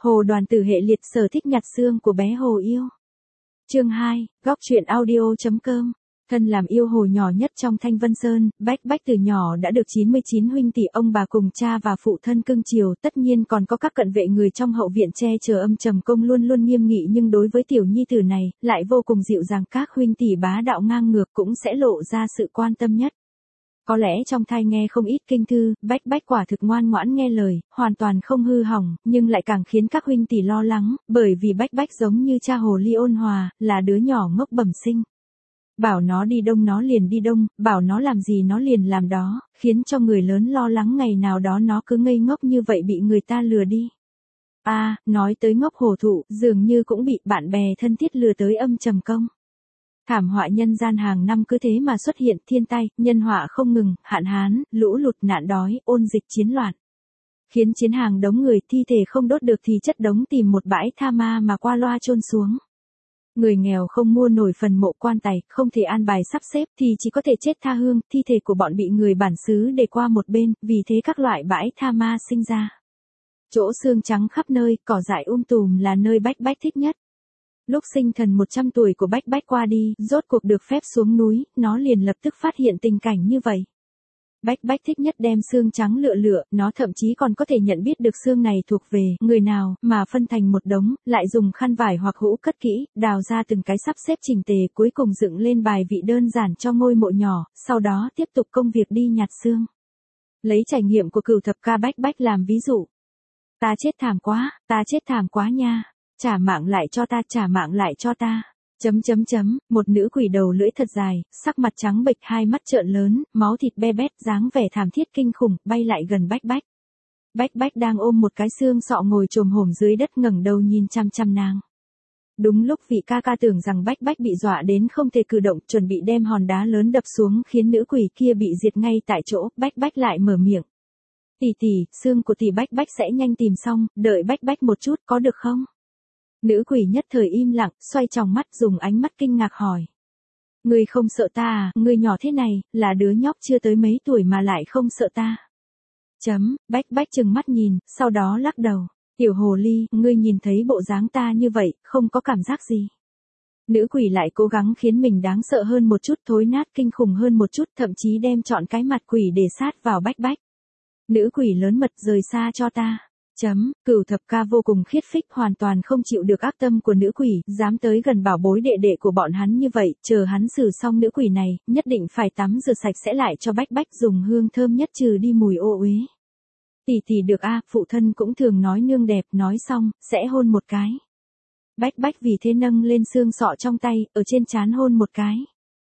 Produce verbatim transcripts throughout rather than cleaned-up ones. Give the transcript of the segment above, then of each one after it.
Hồ Đoàn Tử hệ liệt sở thích nhặt xương của bé Hồ yêu. Chương hai, góc truyện audio.com. Thân làm yêu hồ nhỏ nhất trong Thanh Vân Sơn, Bách Bách từ nhỏ đã được chín mươi chín huynh tỷ ông bà cùng cha và phụ thân cưng chiều, tất nhiên còn có các cận vệ người trong hậu viện che chở âm trầm công luôn luôn nghiêm nghị, nhưng đối với tiểu nhi tử này, lại vô cùng dịu dàng, các huynh tỷ bá đạo ngang ngược cũng sẽ lộ ra sự quan tâm nhất. Có lẽ trong thai nghe không ít kinh thư, Bách Bách quả thực ngoan ngoãn nghe lời, hoàn toàn không hư hỏng, nhưng lại càng khiến các huynh tỷ lo lắng, bởi vì Bách Bách giống như cha hồ ly ôn hòa, là đứa nhỏ ngốc bẩm sinh. Bảo nó đi đông nó liền đi đông, bảo nó làm gì nó liền làm đó, khiến cho người lớn lo lắng ngày nào đó nó cứ ngây ngốc như vậy bị người ta lừa đi. A, à, nói tới ngốc hổ thụ, dường như cũng bị bạn bè thân thiết lừa tới âm trầm công. Thảm họa nhân gian hàng năm cứ thế mà xuất hiện, thiên tai, nhân họa không ngừng, hạn hán, lũ lụt, nạn đói, ôn dịch, chiến loạn. Khiến chiến hàng đống người, thi thể không đốt được thì chất đống tìm một bãi tha ma mà qua loa chôn xuống. Người nghèo không mua nổi phần mộ quan tài, không thể an bài sắp xếp thì chỉ có thể chết tha hương, thi thể của bọn bị người bản xứ để qua một bên, vì thế các loại bãi tha ma sinh ra. Chỗ xương trắng khắp nơi, cỏ dại um tùm là nơi Bách Bách thích nhất. Lúc sinh thần một trăm tuổi của Bách Bách qua đi, rốt cuộc được phép xuống núi, nó liền lập tức phát hiện tình cảnh như vậy. Bách Bách thích nhất đem xương trắng lựa lựa, nó thậm chí còn có thể nhận biết được xương này thuộc về người nào, mà phân thành một đống, lại dùng khăn vải hoặc hũ cất kỹ, đào ra từng cái sắp xếp chỉnh tề, cuối cùng dựng lên bài vị đơn giản cho ngôi mộ nhỏ, sau đó tiếp tục công việc đi nhặt xương. Lấy trải nghiệm của Cửu Thập Ca Bách Bách làm ví dụ. Ta chết thảm quá, ta chết thảm quá nha. Trả mạng lại cho ta, trả mạng lại cho ta. Chấm chấm chấm, một nữ quỷ đầu lưỡi thật dài, sắc mặt trắng bệch, hai mắt trợn lớn, máu thịt be bét, dáng vẻ thảm thiết kinh khủng, bay lại gần Bách Bách. Bách Bách đang ôm một cái xương sọ ngồi chồm hổm dưới đất ngẩng đầu nhìn chăm chăm nàng. Đúng lúc vị ca ca tưởng rằng Bách Bách bị dọa đến không thể cử động, chuẩn bị đem hòn đá lớn đập xuống khiến nữ quỷ kia bị diệt ngay tại chỗ, Bách Bách lại mở miệng. Tỷ tỷ, xương của tỷ Bách Bách sẽ nhanh tìm xong, đợi Bách Bách một chút có được không? Nữ quỷ nhất thời im lặng, xoay tròng mắt dùng ánh mắt kinh ngạc hỏi. Ngươi không sợ ta à, ngươi nhỏ thế này, là đứa nhóc chưa tới mấy tuổi mà lại không sợ ta. Chấm, Bách Bách chừng mắt nhìn, sau đó lắc đầu. Tiểu hồ ly, ngươi nhìn thấy bộ dáng ta như vậy, không có cảm giác gì. Nữ quỷ lại cố gắng khiến mình đáng sợ hơn một chút, thối nát kinh khủng hơn một chút, thậm chí đem trọn cái mặt quỷ để sát vào Bách Bách. Nữ quỷ lớn mật, rời xa cho ta. Chấm, Cửu Thập Ca vô cùng khiết phích, hoàn toàn không chịu được ác tâm của nữ quỷ, dám tới gần bảo bối đệ đệ của bọn hắn như vậy, chờ hắn xử xong nữ quỷ này, nhất định phải tắm rửa sạch sẽ lại cho Bách Bách dùng hương thơm nhất trừ đi mùi ô uế. Tỷ tỷ được a, phụ thân cũng thường nói nương đẹp, nói xong, sẽ hôn một cái. Bách Bách vì thế nâng lên xương sọ trong tay, ở trên trán hôn một cái.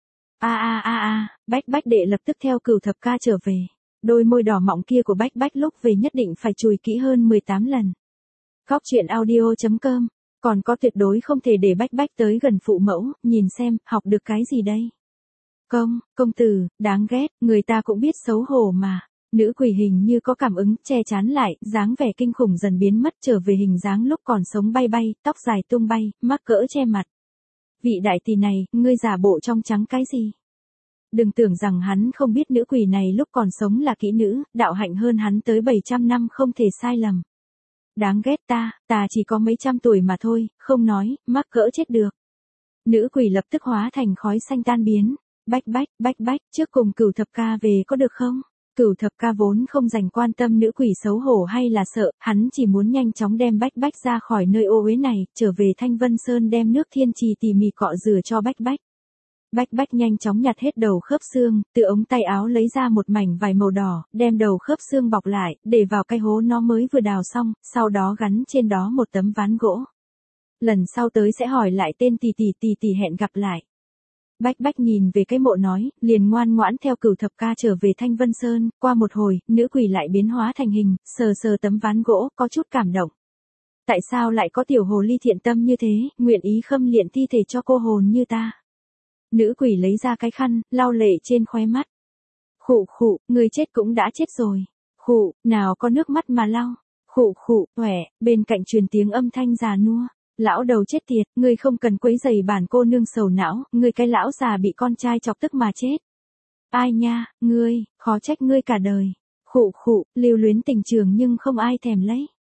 A a a a, Bách Bách đệ lập tức theo Cửu Thập Ca trở về. Đôi môi đỏ mọng kia của Bách Bách lúc về nhất định phải chùi kỹ hơn mười tám lần. Góc truyện audio.com. Còn có tuyệt đối không thể để Bách Bách tới gần phụ mẫu, nhìn xem, học được cái gì đây? Công, công tử, đáng ghét, người ta cũng biết xấu hổ mà. Nữ quỷ hình như có cảm ứng, che chắn lại, dáng vẻ kinh khủng dần biến mất trở về hình dáng lúc còn sống bay bay, tóc dài tung bay, mắc cỡ che mặt. Vị đại tỷ này, ngươi giả bộ trong trắng cái gì? Đừng tưởng rằng hắn không biết nữ quỷ này lúc còn sống là kỹ nữ, đạo hạnh hơn hắn tới bảy trăm năm không thể sai lầm. Đáng ghét ta, ta chỉ có mấy trăm tuổi mà thôi, không nói, mắc cỡ chết được. Nữ quỷ lập tức hóa thành khói xanh tan biến. Bách Bách, Bách Bách, trước cùng Cửu Thập Ca về có được không? Cửu Thập Ca vốn không dành quan tâm nữ quỷ xấu hổ hay là sợ, hắn chỉ muốn nhanh chóng đem Bách Bách ra khỏi nơi ô uế này, trở về Thanh Vân Sơn đem nước thiên trì tỉ mỉ cọ rửa cho Bách Bách. Bách Bách nhanh chóng nhặt hết đầu khớp xương, từ ống tay áo lấy ra một mảnh vải màu đỏ, đem đầu khớp xương bọc lại, để vào cái hố nó mới vừa đào xong, sau đó gắn trên đó một tấm ván gỗ. Lần sau tới sẽ hỏi lại tên tỷ tỷ tỷ tỷ hẹn gặp lại. Bách Bách nhìn về cái mộ nói, liền ngoan ngoãn theo Cửu Thập Ca trở về Thanh Vân Sơn, qua một hồi, nữ quỷ lại biến hóa thành hình, sờ sờ tấm ván gỗ, có chút cảm động. Tại sao lại có tiểu hồ ly thiện tâm như thế, nguyện ý khâm liệm thi thể cho cô hồn như ta? Nữ quỷ lấy ra cái khăn, lau lệ trên khóe mắt. Khụ khụ, người chết cũng đã chết rồi. Khụ, nào có nước mắt mà lau. Khụ khụ, khỏe, bên cạnh truyền tiếng âm thanh già nua. Lão đầu chết tiệt, ngươi không cần quấy rầy bản cô nương sầu não, ngươi cái lão già bị con trai chọc tức mà chết. Ai nha, ngươi, khó trách ngươi cả đời. Khụ khụ, lưu luyến tình trường nhưng không ai thèm lấy.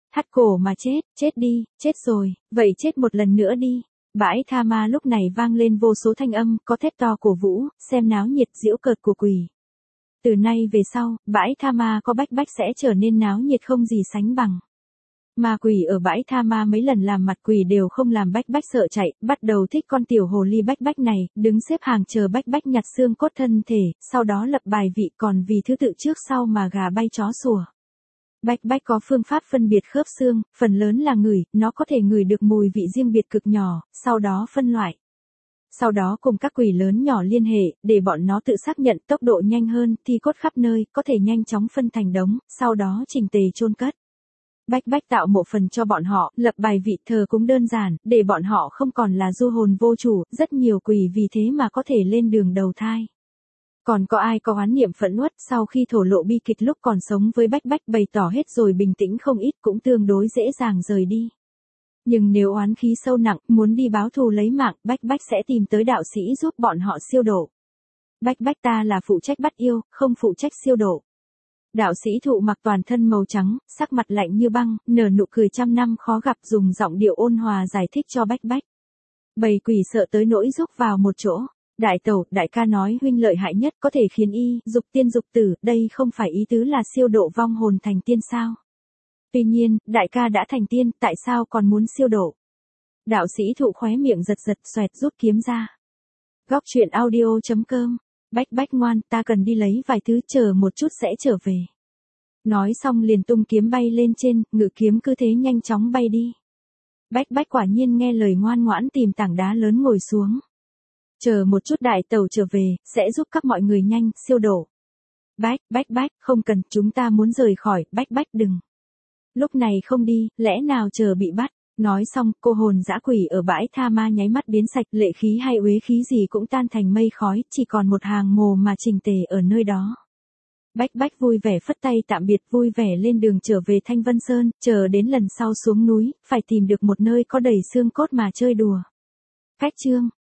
Thắt cổ mà chết, chết đi, chết rồi, vậy chết một lần nữa đi. Bãi tha ma lúc này vang lên vô số thanh âm, có thét to cổ vũ, xem náo nhiệt giễu cợt của quỷ. Từ nay về sau, bãi tha ma có bách bách sẽ trở nên náo nhiệt không gì sánh bằng. Ma quỷ ở bãi tha ma mấy lần làm mặt quỷ đều không làm bách bách sợ chạy, bắt đầu thích con tiểu hồ ly bách bách này, đứng xếp hàng chờ bách bách nhặt xương cốt thân thể, sau đó lập bài vị còn vì thứ tự trước sau mà gà bay chó sủa. Bách bách có phương pháp phân biệt khớp xương, phần lớn là ngửi, nó có thể ngửi được mùi vị riêng biệt cực nhỏ, sau đó phân loại. Sau đó cùng các quỷ lớn nhỏ liên hệ, để bọn nó tự xác nhận tốc độ nhanh hơn, thi cốt khắp nơi, có thể nhanh chóng phân thành đống, sau đó chỉnh tề chôn cất. Bách bách tạo mộ phần cho bọn họ, lập bài vị thờ cũng đơn giản, để bọn họ không còn là du hồn vô chủ, rất nhiều quỷ vì thế mà có thể lên đường đầu thai. Còn có ai có oán niệm phẫn uất sau khi thổ lộ bi kịch lúc còn sống với bách bách bày tỏ hết rồi bình tĩnh không ít cũng tương đối dễ dàng rời đi. Nhưng nếu oán khí sâu nặng, muốn đi báo thù lấy mạng, bách bách sẽ tìm tới đạo sĩ giúp bọn họ siêu độ. Bách bách ta là phụ trách bắt yêu, không phụ trách siêu độ. Đạo sĩ thụ mặc toàn thân màu trắng, sắc mặt lạnh như băng, nở nụ cười trăm năm khó gặp dùng giọng điệu ôn hòa giải thích cho bách bách. Bầy quỷ sợ tới nỗi rúc vào một chỗ. Đại tẩu, đại ca nói huynh lợi hại nhất có thể khiến y, dục tiên dục tử, đây không phải ý tứ là siêu độ vong hồn thành tiên sao? Tuy nhiên, đại ca đã thành tiên, tại sao còn muốn siêu độ? Đạo sĩ thụ khóe miệng giật giật xoẹt rút kiếm ra. Góc truyện audio chấm com. Bách bách ngoan, ta cần đi lấy vài thứ, chờ một chút sẽ trở về. Nói xong liền tung kiếm bay lên trên, ngự kiếm cứ thế nhanh chóng bay đi. Bách bách quả nhiên nghe lời ngoan ngoãn tìm tảng đá lớn ngồi xuống. Chờ một chút đại tẩu trở về, sẽ giúp các mọi người nhanh, siêu độ. Bách, bách bách, không cần, chúng ta muốn rời khỏi, bách bách đừng. Lúc này không đi, lẽ nào chờ bị bắt. Nói xong, cô hồn dã quỷ ở bãi tha ma nháy mắt biến sạch, lệ khí hay uế khí gì cũng tan thành mây khói, chỉ còn một hàng mồ mà chỉnh tề ở nơi đó. Bách bách vui vẻ phất tay tạm biệt, vui vẻ lên đường trở về Thanh Vân Sơn, chờ đến lần sau xuống núi, phải tìm được một nơi có đầy xương cốt mà chơi đùa. Cách chương